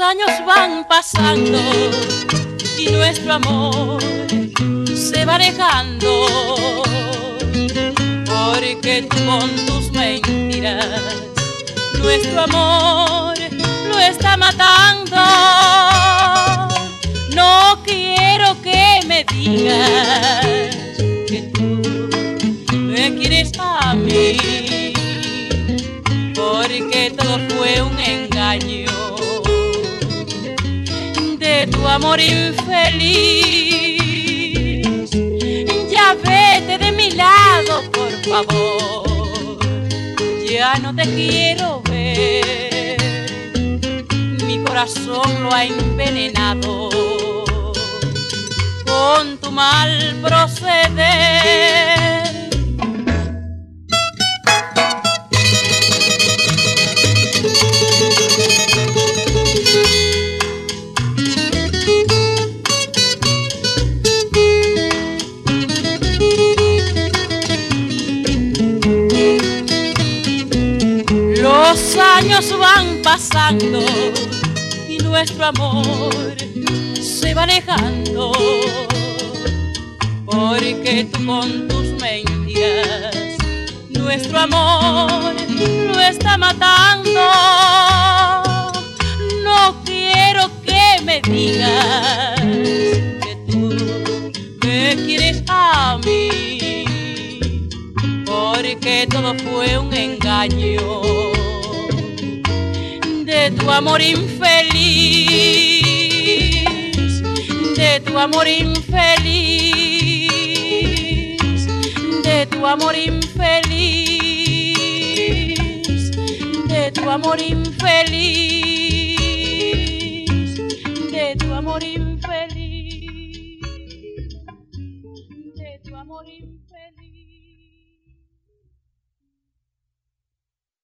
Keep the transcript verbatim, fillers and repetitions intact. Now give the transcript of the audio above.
años van pasando y nuestro amor se va alejando, porque tú con tus mentiras nuestro amor lo está matando. No quiero que me digas que tú me quieres a mí, porque todo fue un engaño de tu amor infeliz. Ya vete de mi lado, por favor, ya no te quiero ver. Mi corazón lo ha envenenado con tu mal proceder. Los años van pasando y nuestro amor se va alejando, porque tú con tus mentiras nuestro amor lo está matando. No quiero que me digas que tú me quieres a mí, porque todo fue un engaño de tu amor infeliz, de tu amor infeliz, de tu amor infeliz, de tu amor infeliz, de tu amor infeliz.